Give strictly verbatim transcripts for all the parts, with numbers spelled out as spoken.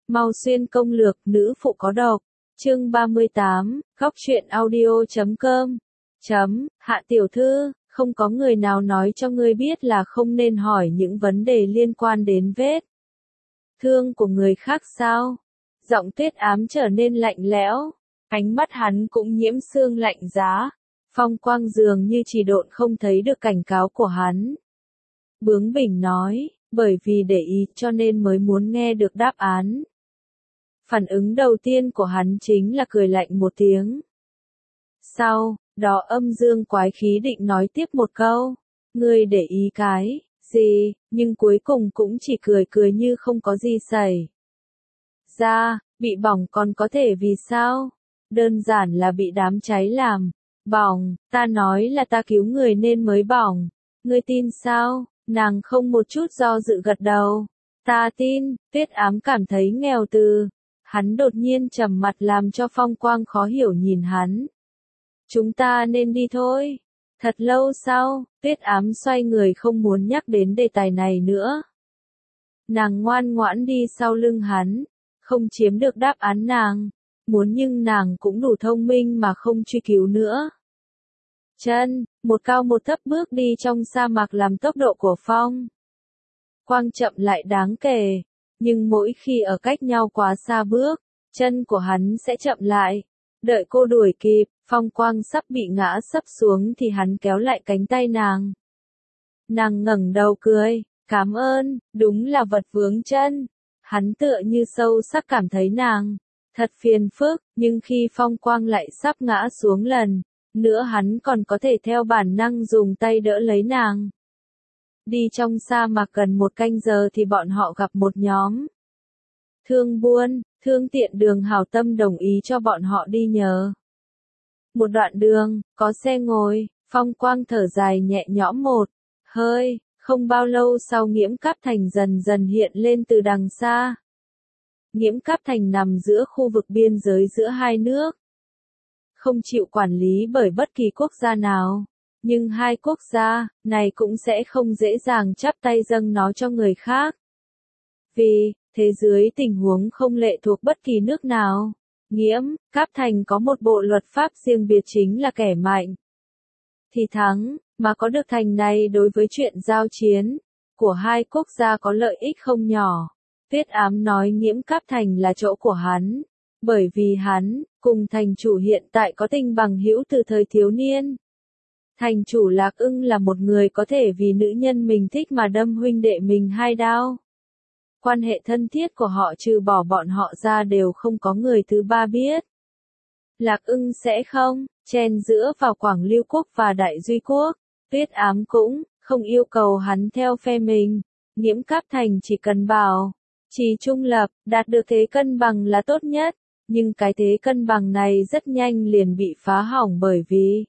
Mau xuyên công lược, nữ phụ có độc. Chương ba mươi tám, góc truyện audio chấm com. Chấm, Hạ tiểu thư, không có người nào nói cho ngươi biết là không nên hỏi những vấn đề liên quan đến vết thương của người khác sao? Giọng Tuyết Ám trở nên lạnh lẽo, ánh mắt hắn cũng nhiễm sương lạnh giá. Phong Quang dường như chỉ độn không thấy được cảnh cáo của hắn. Bướng bỉnh nói, bởi vì để ý cho nên mới muốn nghe được đáp án. Phản ứng đầu tiên của hắn chính là cười lạnh một tiếng. Sau đó âm dương quái khí định nói tiếp một câu, ngươi để ý cái gì, nhưng cuối cùng cũng chỉ cười cười như không có gì xảy ra. Bị bỏng còn có thể vì sao? Đơn giản là bị đám cháy làm bỏng, ta nói là ta cứu người nên mới bỏng. Ngươi tin sao? Nàng không một chút do dự gật đầu. Ta tin. Tuyết Ám cảm thấy nghèo từ. Hắn đột nhiên trầm mặt làm cho Phong Quang khó hiểu nhìn hắn. Chúng ta nên đi thôi. Thật lâu sau, Tuyết Ám xoay người không muốn nhắc đến đề tài này nữa. Nàng ngoan ngoãn đi sau lưng hắn, không chiếm được đáp án nàng muốn nhưng nàng cũng đủ thông minh mà không truy cứu nữa. Chân, một cao một thấp bước đi trong sa mạc làm tốc độ của Phong Quang chậm lại đáng kể, nhưng mỗi khi ở cách nhau quá xa bước, chân của hắn sẽ chậm lại. Đợi cô đuổi kịp, Phong Quang sắp bị ngã sấp xuống thì hắn kéo lại cánh tay nàng. Nàng ngẩng đầu cười, cảm ơn, đúng là vật vướng chân. Hắn tựa như sâu sắc cảm thấy nàng thật phiền phức, nhưng khi Phong Quang lại sắp ngã xuống lần nữa hắn còn có thể theo bản năng dùng tay đỡ lấy nàng. Đi trong sa mạc gần một canh giờ thì bọn họ gặp một nhóm thương buôn, thương tiện đường hảo tâm đồng ý cho bọn họ đi nhờ. Một đoạn đường, có xe ngồi, Phong Quang thở dài nhẹ nhõm một hơi, không bao lâu sau Nghiễm Cáp Thành dần dần hiện lên từ đằng xa. Nghiễm Cáp Thành nằm giữa khu vực biên giới giữa hai nước, không chịu quản lý bởi bất kỳ quốc gia nào, nhưng hai quốc gia này cũng sẽ không dễ dàng chắp tay dâng nó cho người khác. Vì thế dưới tình huống không lệ thuộc bất kỳ nước nào, Nghiễm Cáp Thành có một bộ luật pháp riêng biệt, chính là kẻ mạnh thì thắng, mà có được thành này đối với chuyện giao chiến của hai quốc gia có lợi ích không nhỏ. Tuyết Ám nói Nghiễm Cáp Thành là chỗ của hắn, bởi vì hắn cùng thành chủ hiện tại có tình bằng hữu từ thời thiếu niên. Thành chủ Lạc Ưng là một người có thể vì nữ nhân mình thích mà đâm huynh đệ mình hai đao. Quan hệ thân thiết của họ trừ bỏ bọn họ ra đều không có người thứ ba biết. Lạc Ưng sẽ không chen giữa vào Quảng Lưu Quốc và Đại Duy Quốc. Tuyết Ám cũng không yêu cầu hắn theo phe mình. Nghiễm Cáp Thành chỉ cần bảo trì trung lập, đạt được thế cân bằng là tốt nhất. Nhưng cái thế cân bằng này rất nhanh liền bị phá hỏng bởi vì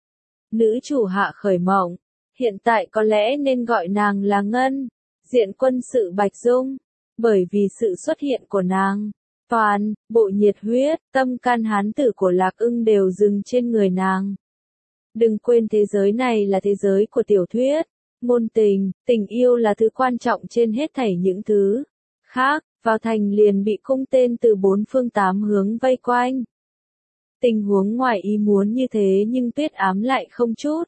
nữ chủ Hạ Khởi Mộng. Hiện tại có lẽ nên gọi nàng là Ngân Diện quân sự Bạch Dung, bởi vì sự xuất hiện của nàng, toàn bộ nhiệt huyết, tâm can hán tử của Lạc Ưng đều dừng trên người nàng. Đừng quên thế giới này là thế giới của tiểu thuyết, ngôn tình, tình yêu là thứ quan trọng trên hết thảy những thứ khác. Vào thành liền bị cung tên từ bốn phương tám hướng vây quanh. Tình huống ngoài ý muốn như thế nhưng Tuyết Ám lại không chút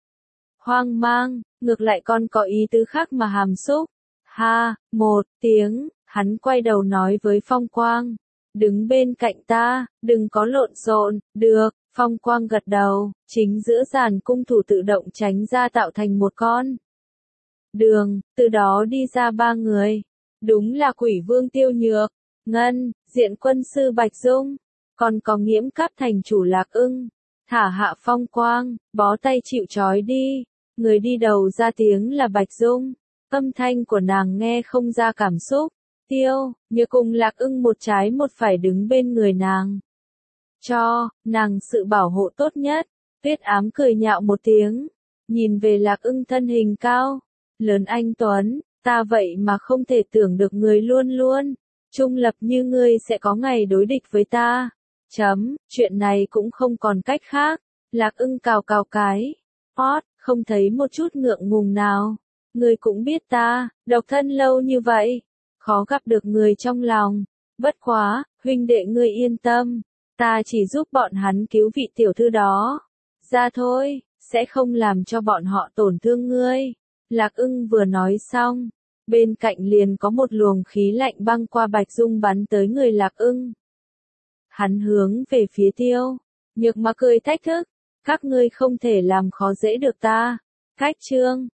hoang mang, ngược lại còn có ý tứ khác mà hàm xúc. Ha, một tiếng, hắn quay đầu nói với Phong Quang, đứng bên cạnh ta, đừng có lộn xộn. Được. Phong Quang gật đầu, chính giữa giàn cung thủ tự động tránh ra tạo thành một con đường, từ đó đi ra ba người. Đúng là Quỷ Vương Tiêu Nhược, Ngân Diện quân sư Bạch Dung, còn có Nghiễm Cáp Thành chủ Lạc Ưng. Thả hạ Phong Quang, bó tay chịu trói đi. Người đi đầu ra tiếng là Bạch Dung, âm thanh của nàng nghe không ra cảm xúc. Tiêu Nhược cùng Lạc Ưng một trái một phải đứng bên người nàng, cho nàng sự bảo hộ tốt nhất. Tuyết Ám cười nhạo một tiếng, nhìn về Lạc Ưng thân hình cao lớn anh tuấn. Ta vậy mà không thể tưởng được người luôn luôn trung lập như ngươi sẽ có ngày đối địch với ta. Chấm, chuyện này cũng không còn cách khác. Lạc Ưng cào cào cái hót, không thấy một chút ngượng ngùng nào. Ngươi cũng biết ta độc thân lâu như vậy, khó gặp được người trong lòng. Bất quá, huynh đệ ngươi yên tâm, ta chỉ giúp bọn hắn cứu vị tiểu thư đó. Ra thôi, sẽ không làm cho bọn họ tổn thương ngươi. Lạc Ưng vừa nói xong, bên cạnh liền có một luồng khí lạnh băng qua Bạch Dung bắn tới người Lạc Ưng. Hắn hướng về phía Tiêu Nhược mà cười thách thức, các ngươi không thể làm khó dễ được ta. Cách chương